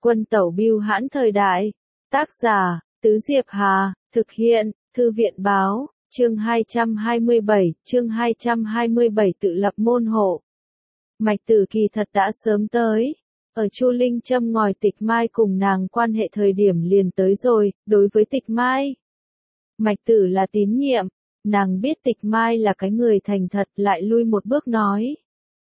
Quân tẩu bưu hãn thời đại. Tác giả, Tứ Diệp Hà, thực hiện, Thư viện báo, chương 227 tự lập môn hộ. Mạch Tử kỳ thật đã sớm tới. Ở Chu Linh châm ngòi Tịch Mai cùng nàng quan hệ thời điểm liền tới rồi, đối với Tịch Mai. Mạch Tử là tín nhiệm, nàng biết Tịch Mai là cái người thành thật lại lui một bước nói.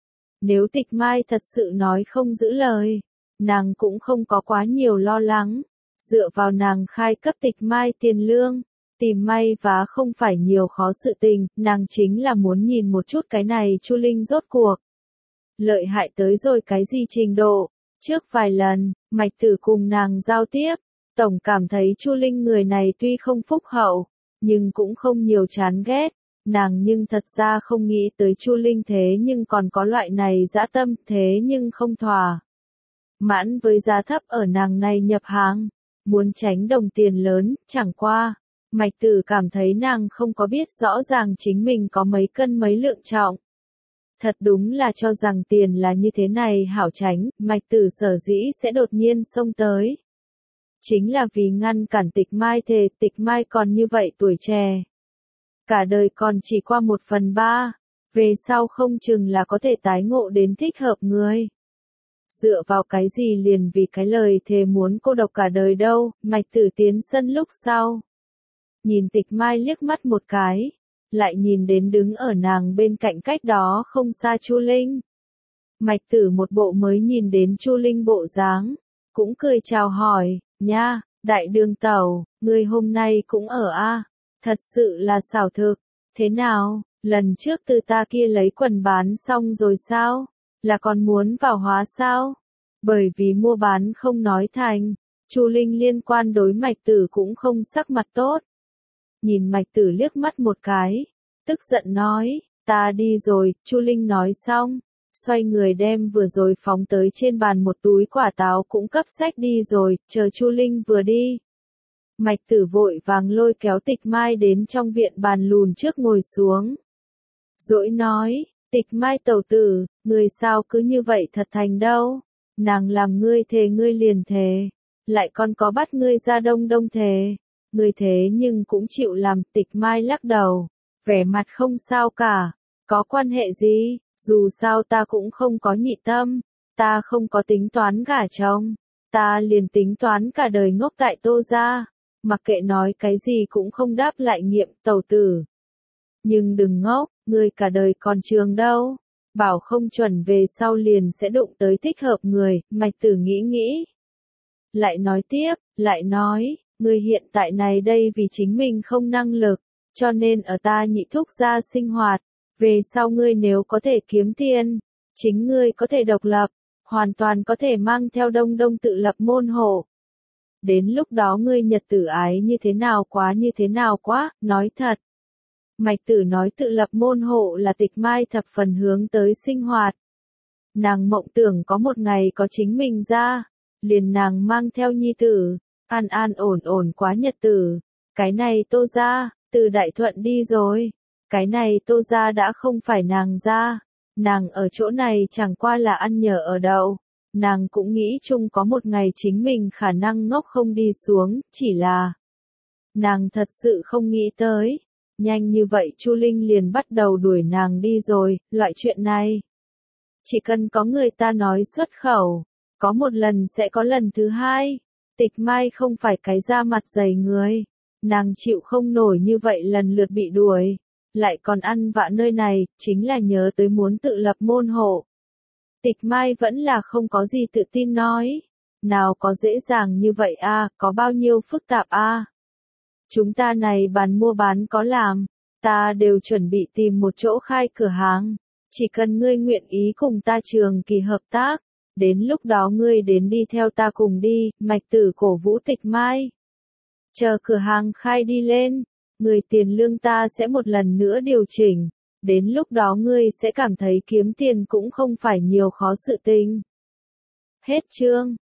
Nếu Tịch Mai thật sự nói không giữ lời, nàng cũng không có quá nhiều lo lắng, dựa vào nàng khai cấp Tịch Mai tiền lương, tìm may và không phải nhiều khó sự tình, nàng chính là muốn nhìn một chút cái này Chu Linh rốt cuộc. Lợi hại tới rồi cái gì trình độ, trước vài lần, Mạch Tử cùng nàng giao tiếp, tổng cảm thấy Chu Linh người này tuy không phúc hậu, nhưng cũng không nhiều chán ghét, nàng nhưng thật ra không nghĩ tới Chu Linh thế nhưng còn có loại này dã tâm thế nhưng không thỏa. Mãn với giá thấp ở nàng này nhập hàng, muốn tránh đồng tiền lớn, chẳng qua. Mạch Tử cảm thấy nàng không có biết rõ ràng chính mình có mấy cân mấy lượng trọng. Thật đúng là cho rằng tiền là như thế này hảo tránh, Mạch Tử sở dĩ sẽ đột nhiên xông tới. Chính là vì ngăn cản Tịch Mai thề, Tịch Mai còn như vậy tuổi trẻ. Cả đời còn chỉ qua 1/3, về sau không chừng là có thể tái ngộ đến thích hợp người. Dựa vào cái gì liền vì cái lời thề muốn cô độc cả đời đâu, Mạch Tử tiến sân lúc sau. Nhìn Tịch Mai liếc mắt một cái, lại nhìn đến đứng ở nàng bên cạnh cách đó không xa Chu Linh. Mạch Tử một bộ mới nhìn đến Chu Linh bộ dáng, cũng cười chào hỏi, nha, đại đường tẩu, ngươi hôm nay cũng ở a, thật sự là xảo thực, thế nào, lần trước từ ta kia lấy quần bán xong rồi sao, là còn muốn vào hóa sao, bởi vì mua bán không nói thành, Chu Linh liên quan đối Mạch Tử cũng không sắc mặt tốt. Nhìn Mạch Tử liếc mắt một cái, tức giận nói, ta đi rồi, Chu Linh nói xong, xoay người đem vừa rồi phóng tới trên bàn một túi quả táo cũng cấp xách đi rồi, chờ Chu Linh vừa đi. Mạch Tử vội vàng lôi kéo Tịch Mai đến trong viện bàn lùn trước ngồi xuống. Dỗi nói, Tịch Mai tẩu tử, người sao cứ như vậy thật thành đâu, nàng làm ngươi thề ngươi liền thề, lại còn có bắt ngươi ra đông đông thề. Người thế nhưng cũng chịu làm, Tịch Mai lắc đầu, vẻ mặt không sao cả, có quan hệ gì, dù sao ta cũng không có nhị tâm, ta không có tính toán gả chồng, ta liền tính toán cả đời ngốc tại Tô gia, mặc kệ nói cái gì cũng không đáp lại nghiệm tẩu tử. Nhưng đừng ngốc, người cả đời còn trường đâu, bảo không chuẩn về sau liền sẽ đụng tới thích hợp người, Mạch Tử nghĩ. Lại nói tiếp, lại nói. Ngươi hiện tại này đây vì chính mình không năng lực, cho nên ở ta nhị thúc gia sinh hoạt, về sau ngươi nếu có thể kiếm tiền, chính ngươi có thể độc lập, hoàn toàn có thể mang theo đông đông tự lập môn hộ. Đến lúc đó ngươi nhật tử ái như thế nào quá, nói thật. Mạch Tử nói tự lập môn hộ là Tịch Mai thập phần hướng tới sinh hoạt. Nàng mộng tưởng có một ngày có chính mình ra, liền nàng mang theo nhi tử. An ổn quá nhật tử, cái này Tô gia, từ Đại Thuận đi rồi, cái này Tô gia đã không phải nàng gia, nàng ở chỗ này chẳng qua là ăn nhờ ở đậu, nàng cũng nghĩ chung có một ngày chính mình khả năng ngốc không đi xuống, chỉ là nàng thật sự không nghĩ tới, nhanh như vậy Chu Linh liền bắt đầu đuổi nàng đi rồi, loại chuyện này. Chỉ cần có người ta nói xuất khẩu, có một lần sẽ có lần thứ hai. Tịch Mai không phải cái da mặt dày người, nàng chịu không nổi như vậy lần lượt bị đuổi, lại còn ăn vạ nơi này, chính là nhớ tới muốn tự lập môn hộ. Tịch Mai vẫn là không có gì tự tin nói, nào có dễ dàng như vậy a, có bao nhiêu phức tạp a. Chúng ta này mua bán có làm, ta đều chuẩn bị tìm một chỗ khai cửa hàng, chỉ cần ngươi nguyện ý cùng ta trường kỳ hợp tác. Đến lúc đó ngươi đến đi theo ta cùng đi, Mạch Tử cổ vũ Tịch Mai. Chờ cửa hàng khai đi lên, người tiền lương ta sẽ một lần nữa điều chỉnh, đến lúc đó ngươi sẽ cảm thấy kiếm tiền cũng không phải nhiều khó sự tình. Hết chương.